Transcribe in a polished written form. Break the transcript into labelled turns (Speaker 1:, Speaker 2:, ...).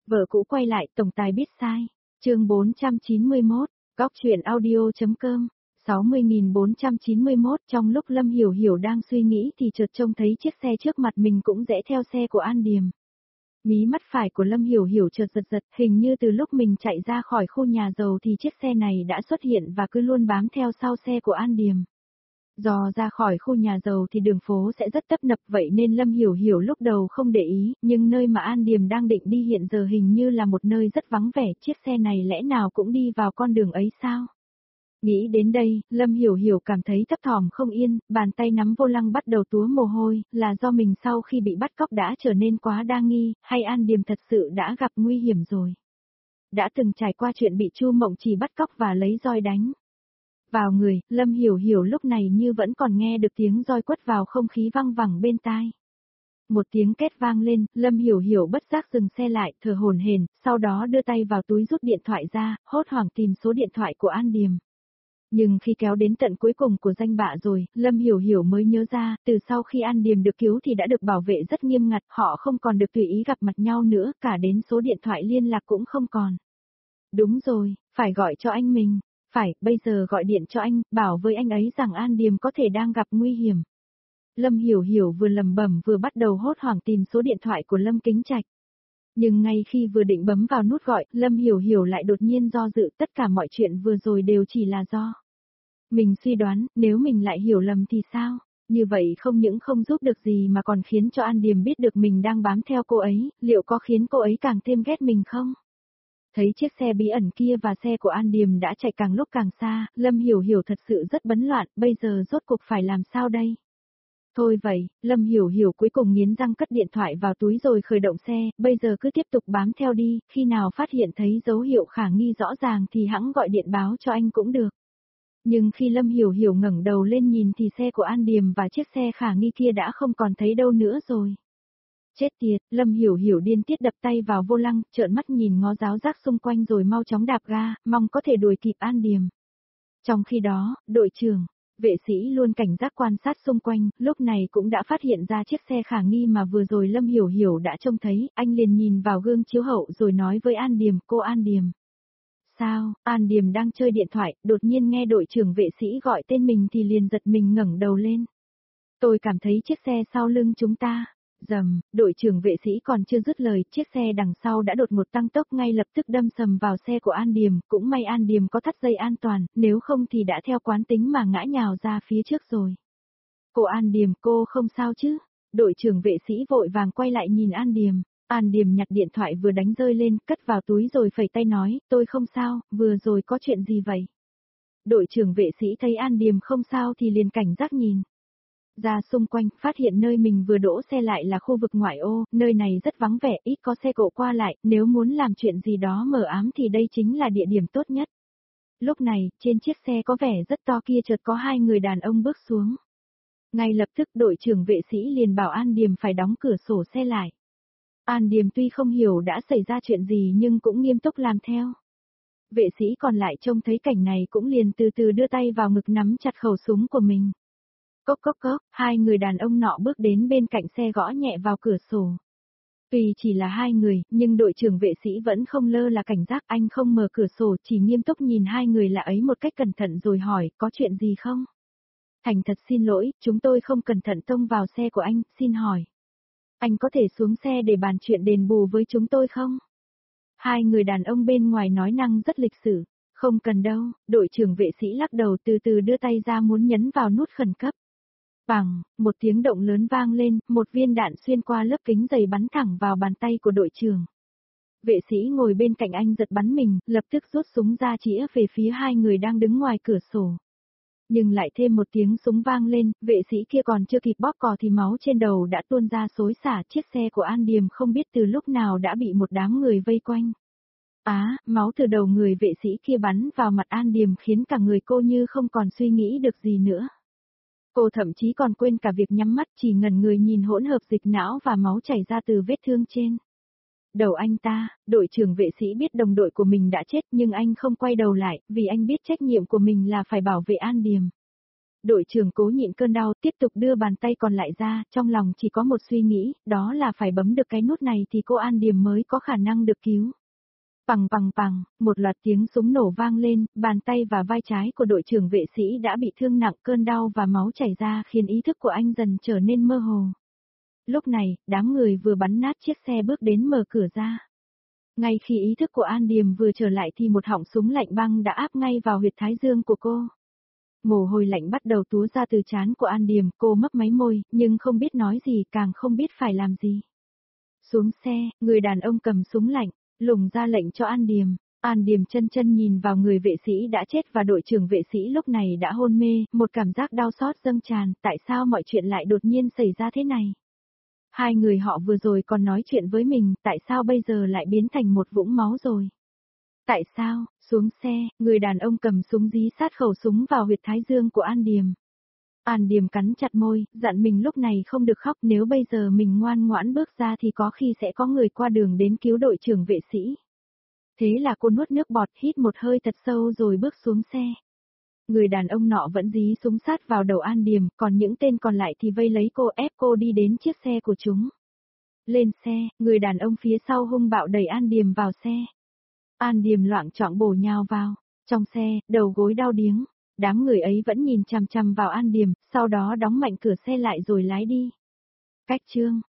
Speaker 1: Vợ cũ quay lại, tổng tài biết sai. Chương 491, Góc truyện audio.com. 60.491. Trong lúc Lâm Hiểu Hiểu đang suy nghĩ thì chợt trông thấy chiếc xe trước mặt mình cũng rẽ theo xe của An Điềm. Mí mắt phải của Lâm Hiểu Hiểu chợt giật giật, hình như từ lúc mình chạy ra khỏi khu nhà giàu thì chiếc xe này đã xuất hiện và cứ luôn bám theo sau xe của An Điềm. Do ra khỏi khu nhà giàu thì đường phố sẽ rất tấp nập, vậy nên Lâm Hiểu Hiểu lúc đầu không để ý, nhưng nơi mà An Điềm đang định đi hiện giờ hình như là một nơi rất vắng vẻ, chiếc xe này lẽ nào cũng đi vào con đường ấy sao? Nghĩ đến đây, Lâm Hiểu Hiểu cảm thấy thấp thỏm không yên, bàn tay nắm vô lăng bắt đầu túa mồ hôi, là do mình sau khi bị bắt cóc đã trở nên quá đa nghi, hay An Điềm thật sự đã gặp nguy hiểm rồi? Đã từng trải qua chuyện bị Chu Mộng Trì bắt cóc và lấy roi đánh vào người, Lâm Hiểu Hiểu lúc này như vẫn còn nghe được tiếng roi quất vào không khí văng vẳng bên tai. Một tiếng két vang lên, Lâm Hiểu Hiểu bất giác dừng xe lại, thở hổn hển, sau đó đưa tay vào túi rút điện thoại ra, hốt hoảng tìm số điện thoại của An Điềm. Nhưng khi kéo đến tận cuối cùng của danh bạ rồi, Lâm Hiểu Hiểu mới nhớ ra, từ sau khi An Điềm được cứu thì đã được bảo vệ rất nghiêm ngặt, họ không còn được tùy ý gặp mặt nhau nữa, cả đến số điện thoại liên lạc cũng không còn. Đúng rồi, phải gọi cho anh mình. Phải, bây giờ gọi điện cho anh, bảo với anh ấy rằng An Điềm có thể đang gặp nguy hiểm. Lâm Hiểu Hiểu vừa lẩm bẩm vừa bắt đầu hốt hoảng tìm số điện thoại của Lâm Kính Trạch. Nhưng ngay khi vừa định bấm vào nút gọi, Lâm Hiểu Hiểu lại đột nhiên do dự, tất cả mọi chuyện vừa rồi đều chỉ là do mình suy đoán, nếu mình lại hiểu lầm thì sao? Như vậy không những không giúp được gì mà còn khiến cho An Điềm biết được mình đang bám theo cô ấy, liệu có khiến cô ấy càng thêm ghét mình không? Thấy chiếc xe bí ẩn kia và xe của An Điềm đã chạy càng lúc càng xa, Lâm Hiểu Hiểu thật sự rất bấn loạn, bây giờ rốt cuộc phải làm sao đây? Thôi vậy, Lâm Hiểu Hiểu cuối cùng nghiến răng cất điện thoại vào túi rồi khởi động xe, bây giờ cứ tiếp tục bám theo đi, khi nào phát hiện thấy dấu hiệu khả nghi rõ ràng thì hẵng gọi điện báo cho anh cũng được. Nhưng khi Lâm Hiểu Hiểu ngẩng đầu lên nhìn thì xe của An Điềm và chiếc xe khả nghi kia đã không còn thấy đâu nữa rồi. Chết tiệt, Lâm Hiểu Hiểu điên tiết đập tay vào vô lăng, trợn mắt nhìn ngó giáo giác xung quanh rồi mau chóng đạp ga, mong có thể đuổi kịp An Điềm. Trong khi đó, đội trưởng, vệ sĩ luôn cảnh giác quan sát xung quanh, lúc này cũng đã phát hiện ra chiếc xe khả nghi mà vừa rồi Lâm Hiểu Hiểu đã trông thấy, anh liền nhìn vào gương chiếu hậu rồi nói với An Điềm, cô An Điềm. Sao, An Điềm đang chơi điện thoại, đột nhiên nghe đội trưởng vệ sĩ gọi tên mình thì liền giật mình ngẩng đầu lên. Tôi cảm thấy chiếc xe sau lưng chúng ta. Rầm, đội trưởng vệ sĩ còn chưa dứt lời, chiếc xe đằng sau đã đột ngột tăng tốc ngay lập tức đâm sầm vào xe của An Điềm, cũng may An Điềm có thắt dây an toàn, nếu không thì đã theo quán tính mà ngã nhào ra phía trước rồi. Cô An Điềm, cô không sao chứ? Đội trưởng vệ sĩ vội vàng quay lại nhìn An Điềm. An Điềm nhặt điện thoại vừa đánh rơi lên, cất vào túi rồi phẩy tay nói, tôi không sao, vừa rồi có chuyện gì vậy? Đội trưởng vệ sĩ thấy An Điềm không sao thì liền cảnh giác nhìn ra xung quanh, phát hiện nơi mình vừa đỗ xe lại là khu vực ngoại ô, nơi này rất vắng vẻ, ít có xe cộ qua lại, nếu muốn làm chuyện gì đó mờ ám thì đây chính là địa điểm tốt nhất. Lúc này, trên chiếc xe có vẻ rất to kia chợt có hai người đàn ông bước xuống. Ngay lập tức đội trưởng vệ sĩ liền bảo An Điềm phải đóng cửa sổ xe lại. An Điềm tuy không hiểu đã xảy ra chuyện gì nhưng cũng nghiêm túc làm theo. Vệ sĩ còn lại trông thấy cảnh này cũng liền từ từ đưa tay vào ngực nắm chặt khẩu súng của mình. Cốc cốc cốc, hai người đàn ông nọ bước đến bên cạnh xe gõ nhẹ vào cửa sổ. Tuy chỉ là hai người, nhưng đội trưởng vệ sĩ vẫn không lơ là cảnh giác, anh không mở cửa sổ, chỉ nghiêm túc nhìn hai người lạ ấy một cách cẩn thận rồi hỏi, có chuyện gì không? Thành thật xin lỗi, chúng tôi không cẩn thận tông vào xe của anh, xin hỏi. Anh có thể xuống xe để bàn chuyện đền bù với chúng tôi không? Hai người đàn ông bên ngoài nói năng rất lịch sự. Không cần đâu, đội trưởng vệ sĩ lắc đầu từ từ đưa tay ra muốn nhấn vào nút khẩn cấp. Bằng, một tiếng động lớn vang lên, một viên đạn xuyên qua lớp kính dày bắn thẳng vào bàn tay của đội trưởng. Vệ sĩ ngồi bên cạnh anh giật bắn mình, lập tức rút súng ra chĩa về phía hai người đang đứng ngoài cửa sổ. Nhưng lại thêm một tiếng súng vang lên, vệ sĩ kia còn chưa kịp bóp cò thì máu trên đầu đã tuôn ra xối xả, chiếc xe của An Điềm không biết từ lúc nào đã bị một đám người vây quanh. Máu từ đầu người vệ sĩ kia bắn vào mặt An Điềm khiến cả người cô như không còn suy nghĩ được gì nữa. Cô thậm chí còn quên cả việc nhắm mắt, chỉ ngẩn người nhìn hỗn hợp dịch não và máu chảy ra từ vết thương trên đầu anh ta. Đội trưởng vệ sĩ biết đồng đội của mình đã chết nhưng anh không quay đầu lại, vì anh biết trách nhiệm của mình là phải bảo vệ An Điềm. đội trưởng cố nhịn cơn đau tiếp tục đưa bàn tay còn lại ra, trong lòng chỉ có một suy nghĩ, đó là phải bấm được cái nút này thì cô An Điềm mới có khả năng được cứu. Pằng pằng pằng, một loạt tiếng súng nổ vang lên, bàn tay và vai trái của đội trưởng vệ sĩ đã bị thương nặng, cơn đau và máu chảy ra khiến ý thức của anh dần trở nên mơ hồ. Lúc này, đám người vừa bắn nát chiếc xe bước đến mở cửa ra. Ngay khi ý thức của An Điềm vừa trở lại thì một họng súng lạnh băng đã áp ngay vào huyệt thái dương của cô. Mồ hôi lạnh bắt đầu túa ra từ trán của An Điềm, cô mấp máy môi, nhưng không biết nói gì, càng không biết phải làm gì. Xuống xe, người đàn ông cầm súng lạnh, lùng ra lệnh cho An Điềm. An Điềm chân chân nhìn vào người vệ sĩ đã chết và đội trưởng vệ sĩ lúc này đã hôn mê, một cảm giác đau xót dâng tràn, tại sao mọi chuyện lại đột nhiên xảy ra thế này? Hai người họ vừa rồi còn nói chuyện với mình, tại sao bây giờ lại biến thành một vũng máu rồi? Tại sao? Xuống xe, người đàn ông cầm súng dí sát khẩu súng vào huyệt thái dương của An Điềm. An Điềm cắn chặt môi, dặn mình lúc này không được khóc, nếu bây giờ mình ngoan ngoãn bước ra thì có khi sẽ có người qua đường đến cứu đội trưởng vệ sĩ. Thế là cô nuốt nước bọt, hít một hơi thật sâu rồi bước xuống xe. Người đàn ông nọ vẫn dí súng sát vào đầu An Điềm, còn những tên còn lại thì vây lấy cô ép cô đi đến chiếc xe của chúng. Lên xe, người đàn ông phía sau hung bạo đẩy An Điềm vào xe. An Điềm loạng choạng bổ nhào vào. Trong xe, đầu gối đau điếng. Đám người ấy vẫn nhìn chằm chằm vào An Điềm, sau đó đóng mạnh cửa xe lại rồi lái đi. Cách chương